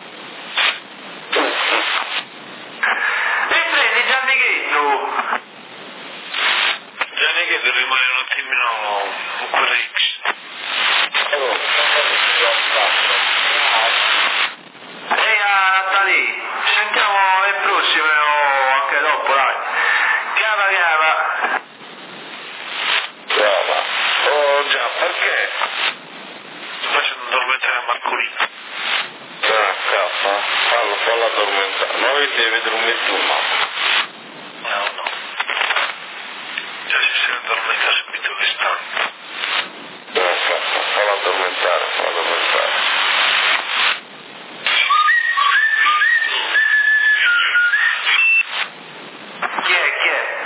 E prendi Gianni Ghetto. Gianni che rimane un attimino un po' rix. Ehi Natali, ci sentiamo le prossime o anche dopo, dai. Chiama, chiama. Brava. Oh già, perché? Sto facendo addormentare a Marcolino. Ah, cazzo, fallo, fallo addormentare. Noi devi dormire tu, no? No, no. Già si si addormenta subito l'istante. Ah, cazzo, fallo addormentare, fallo addormentare. Chi è, chi è?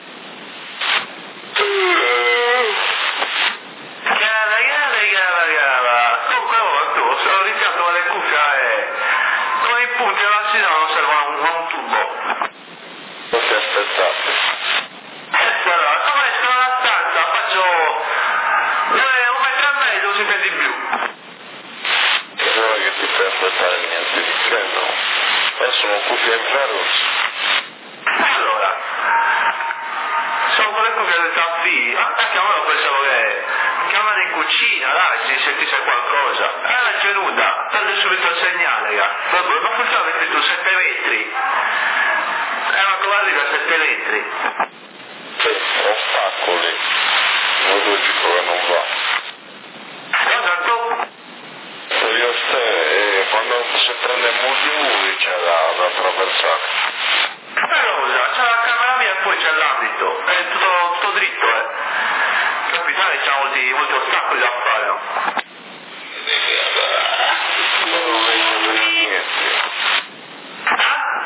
Chiama, chiama, chiama, chiama. Comunque, oh, tu, sono iniziato con le cuffie e con i punti alla sera non servono a un, a un tubo. Non ti aspettate. E allora, come esco dalla stanza, faccio eh, un metro e mezzo, si sente di più. E non è che ti puoi aspettare niente di che, no? Adesso sono cuffie in ferro. Allora, sono con le cuffie del taffì, anche a me pensavo che chiamare in cucina, dai, si sentisse qualcosa. Eh, è venuta, prende subito il segnale, raga. Vabbè, ma funziona che tu sette metri. Eh, ma come arriva a sette metri? Sì, ostacoli. Non logico che non va. Cosa tu? Io ste, quando si prende molti muri c'è da, da attraversare. Allora, c'è la camera mia e poi c'è l'ambito. È tutto, tutto dritto, eh. Capitale, c'ha molti, molti ostacoli da fare. No? Non vedo niente. Ah?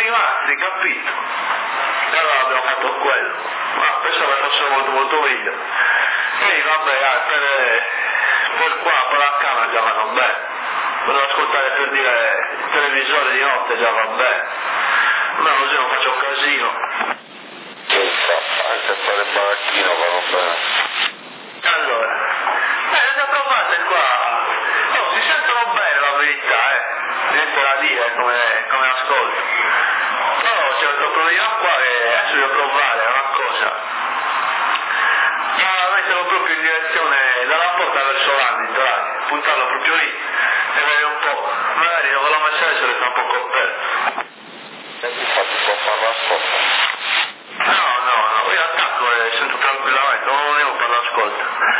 rimasti, capito? E allora abbiamo fatto quello, ma pensavo che fosse molto molto meglio. E vabbè, dai, per, per qua, per la camera già vanno bene, per ascoltare per dire il televisore di notte già va bene, ma così non faccio un casino. Anche fare il baracchino vanno bene. Allora, eh, le provate qua, oh, si sentono bene la verità, eh, niente da dire come, come ascolto. Però c'è questo problema qua che adesso devo provare, è una cosa. Ma metterlo proprio in direzione dalla porta verso l'andito, puntarlo proprio lì e vedere un po', magari con la messa se le fa un po' coperto. Infatti può fare l'ascolto. No, no, no, io attacco e sento tranquillamente, non devo per l'ascolto.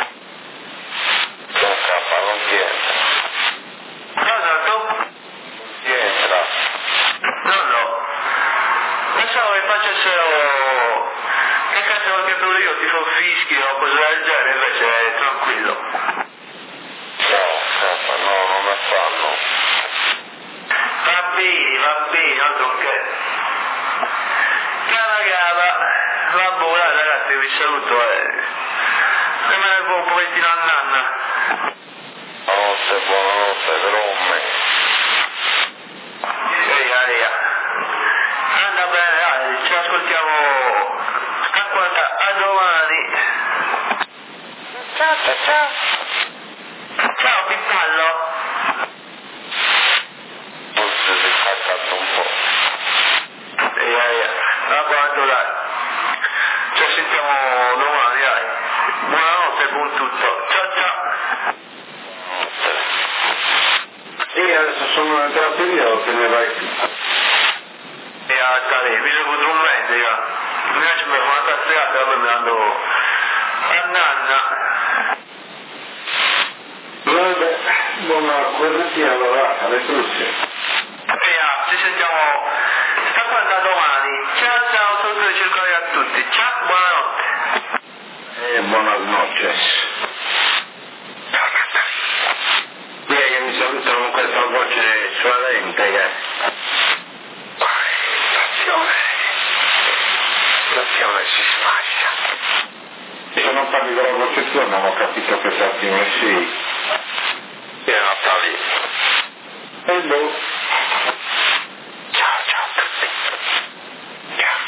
Non cappa, non ti entra. Cosa tu? Non ti entra. No, no. Pensavo che facessero... che cazzo qualche periodo tipo fischi o cose del genere, invece è tranquillo. No, cappa, no, non ne fanno. Bambini, bambini, altro che. Cara cara, va buona ragazzi, vi saluto e... e me ne vado un pochettino a nanna. Buonanotte, buonanotte, gromme. Ehi, ehi, anda bene, dai, ci ascoltiamo a quanta, a domani. Ciao, ciao, ciao. Ciao Pippallo. Forse si è staccato un po'. Ehi, ehi, a quanto dai. Ci sentiamo domani, dai. Buonanotte, buon tutto. Ciao, ciao. Sì, adesso sono nel terapia o te ne vai qui? E a tale, mi sono avuto un mezzo, io. Invece mi sono una tazzata e poi mi andavo a nanna. Vabbè, buona correttina allora, alle prossime. E ah, ci sentiamo sta quando domani. Ciao ciao, saluto di circolare a tutti. Ciao, buonanotte. E buenas noches. Via che mi salutano con questa voce suadente che... Stazione. Stazione si sfascia. Se non parli con la voce tua non ho capito che stazione sei. E Natali. Hello. Ciao ciao a tutti. Ciao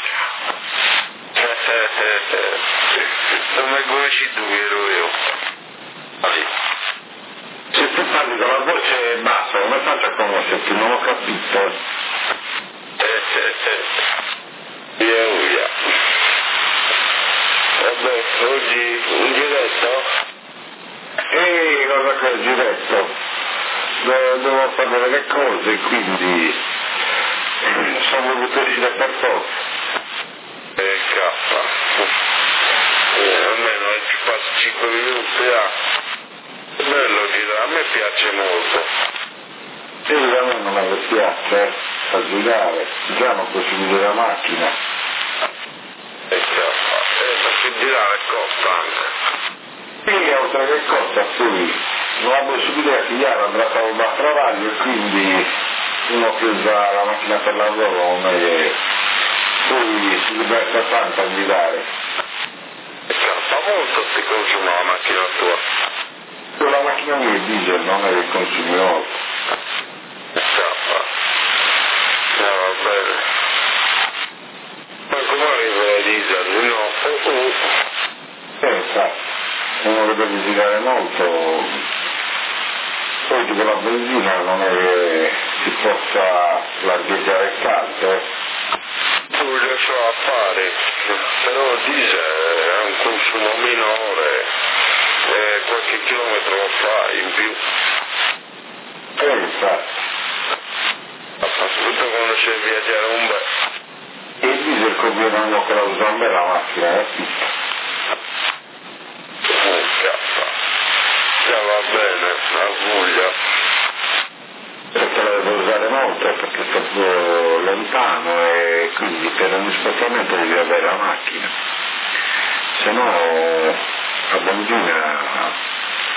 ciao. Non mi conosci tu che ero io. Allì. Se tu parli con la voce bassa, come faccio a conoscerti? Non ho capito. Eh, eh, eh. Via, via. Vabbè, oggi un giretto? Ehi, cosa che ho giretto? De- devo fare delle cose, quindi sono voluto uscire per forza. Eh, cappa. Eh, almeno ci passo cinque minuti, ah. È bello girare, a me piace molto. Sì, a me non mi piace, a girare, già non posso guidare la macchina. E cappa, eh, perché girare costa anche. Sì, oltre che costa, sì. Non la possibilità che Iara andrà a fare un travaglio e quindi uno che usa la macchina per lavoro non è che poi si diverte tanto a guidare. E cappa molto ti consuma la macchina tua. La macchina mia è diesel, non è che consumi molto. E cappa. No, va bene. Ma come arriva la diesel? No, oh oh. Eh, infatti, uno che deve girare molto. Poi con la benzina non è che si possa largheggiare il caldo. Tu lo so a fare, però il diesel è un consumo minore, e qualche chilometro lo fa in più. Eh, infatti. Soprattutto quando c'è viaggiare un bel. E il diesel conviene uno che la usa un bel la macchina, è piccola. Oh, cappa. Già va bene, la voglia. Perché la devo usare molto, perché è troppo lontano e quindi per ogni spostamento devi avere la macchina. Se no la benzina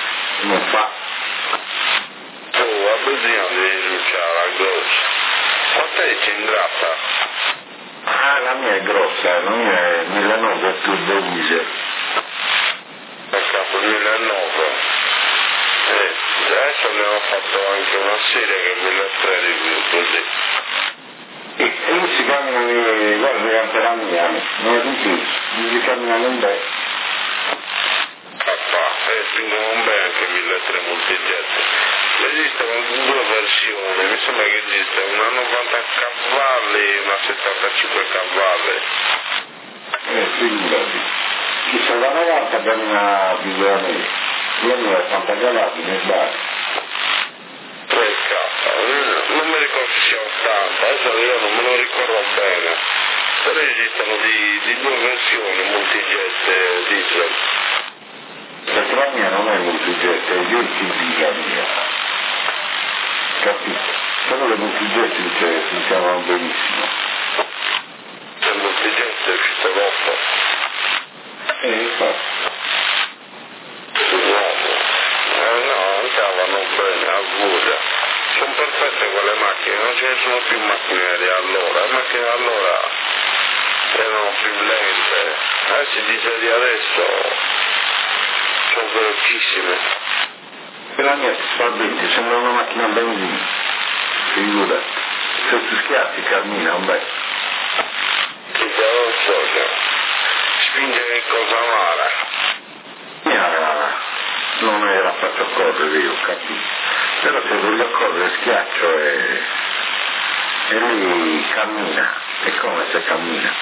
non fa. Oh, la benzina devi switchare la goccia. Quanto è Cengrata? Ah, la mia è grossa, la mia è millenovecento turbo diesel. Al capo millenovecento. Eh, adesso abbiamo fatto anche una serie che è milletrecento così. E, e lui si cammina, guarda anche la mia, non è di più, si cammina non bene. Papà, e spingono bene anche milletrecento multijet. Esistono due versioni, mi sembra che esiste una novanta cavalli e una settantacinque cavalli. Eh, figurati. Ci sono la novanta cammina più veramente, la mia è ottanta cavalli nel bar. tre K, non mi ricordo se sia ottanta, adesso io non me lo ricordo bene. Però esistono di, di due versioni multijet eh, diesel. Perché la mia non è multijet, è G T D la mia. Capito? Però le multijet funzionano benissimo. Il multijet è uscito dopo. E infatti. Sull'uomo. Eh no, andavano bene a guida. Sono perfette quelle macchine, non ce ne sono più macchine di allora. Le macchine allora erano più lente. Eh, si dice di adesso sono velocissime. E la mia si spaventa, sembra una macchina a benzina. Figurati. Se tu schiaffi cammina un bel. Sì, te lo so, cioè. Spinge che cosa amara. Mia non era fatto correre, io capito. Però se voglio correre schiaccio e, e lui cammina. E come se cammina?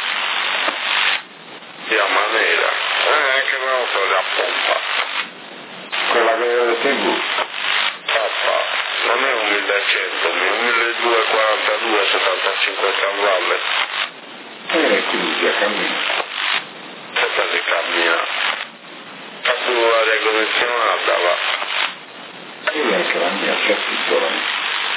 Di a maniera. Eh, anche l'auto da pompa. Quella che vede tivù. Papà, non è un millecento, è un milleduecento quarantadue settantacinque cavalli. E quindi via cammina. Aspetta che cammina. Fa pure l'aria condizionata, va. E anche la mia c'è tutto la mia.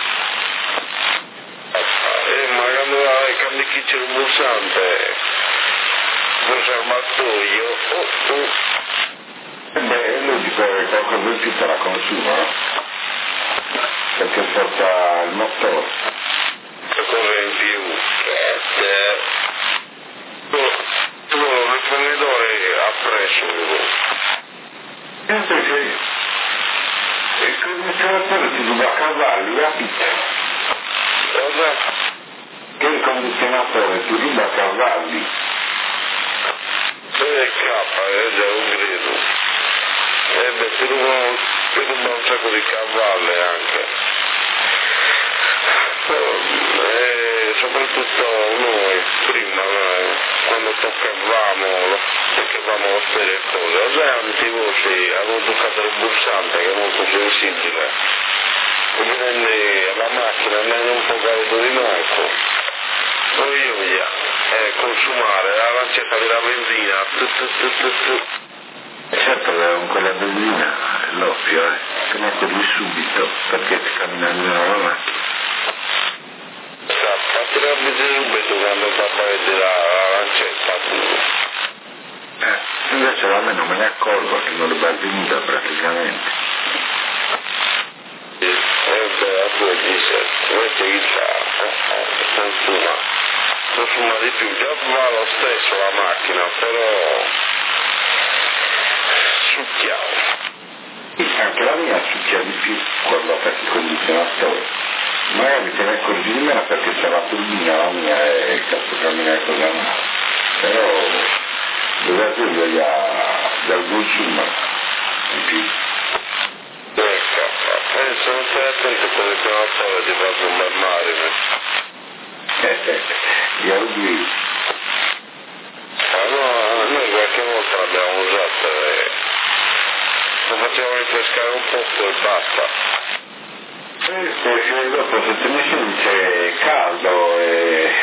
Papà, eh, ma quando vai cambi chi c'è il pulsante, pulsa il mattoio, oh, oh. Beh, è logico che qualcosa in più te la consuma, no? Perché porta il motore. Cosa in più? Eh, tu, tu il rifornitore ha preso. Penso che il condizionatore ti ruba cavalli, capito? Cosa? Che il condizionatore ti ruba cavalli. tre K, è già un grido. Eh beh, ti rubano, ti rubano un sacco di cavalli anche. E soprattutto noi, prima, quando toccavamo, toccavamo lo spero e cose, oggi voci avevo toccato il pulsante che è molto sensibile. E quindi la macchina andando un po' carico di notte, poi io via, e consumare la lancetta della benzina, tu, tu, tu, tu, tu. Certo che con quella benzina è l'oppio, eh, che mette lui subito, perché ti cammina almeno la macchina. Sa, fatti la benzina subito quando tappavetti la, la lancetta tu. Eh, invece a me non me ne accorgo che non è avvenuta praticamente. Sì, e beh, a due dice, invece chi sa, consuma, consuma di più, già va lo stesso la macchina, però succhiamo. Anche la mia succede di più quando attacchi il condizionatore. Magari te ne accorgi di meno perché c'è la turbina, la mia è cazzo cammina cosa male. Però deve avere dal consumo di più. Ecco, e se non stai attento con il condizionatore ti fa un bel marine. Eh, eh, io lui. Allora, noi qualche volta l'abbiamo usato e lo facciamo rinfrescare un po' e basta. Eh, perché dopo se te ne scendi c'è caldo e,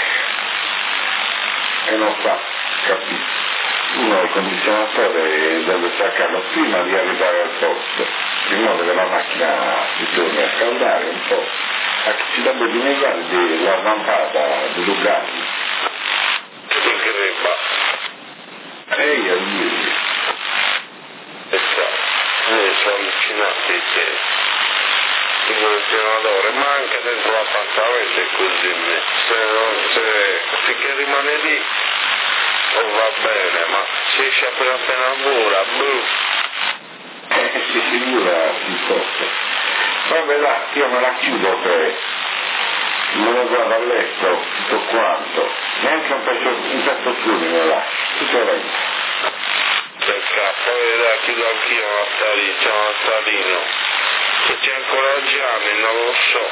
e non fa, capito? Uno il condizionatore deve staccarlo prima di arrivare al posto, in modo che la macchina si torni a scaldare un po'. A chi ci dovrebbe dimenticare della rampata di Lugani. Che greba. E io gli E sa, noi siamo allucinati che l'azionatore, ma anche dentro l'appartamento è così, se non se finché rimane lì non va bene, ma si esce appena appena mura, buh. Eh, si figura piuttosto. Vabbè là, io me la chiudo che me ne vado a letto, tutto quanto, neanche un pezzo, un pezzo più me la lascio, tutto rento. Perché poi la chiudo anch'io Nattalino, ciao Nattalino, se c'è ancora Gianni non lo so,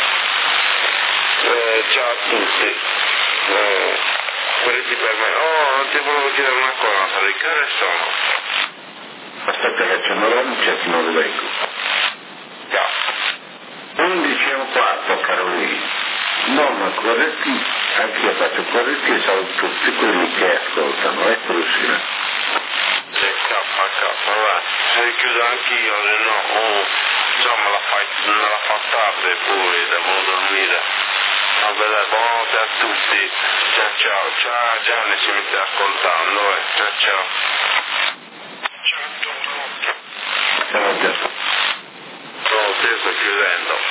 eh, ciao a tutti, eh, presi per me, oh non ti volevo chiedere una cosa Nattalino, che ore sono? Aspetta che c'è una luce che non leggo. Ciao. undici e un quarto Carolina, non corretti, anche io faccio corretti e saluto tutti quelli che ascoltano, è prossima. K, K, va, se chiudo anch'io, se no, oh, insomma la fai, me la fa tardi poi, devo dormire. Vabbè dai, buonanotte a tutti, ciao ciao, ciao Gianni se mi stai ascoltando, eh. Ciao ciao. Ciao, buonanotte. Ciao Gianni. Oh, sto chiudendo.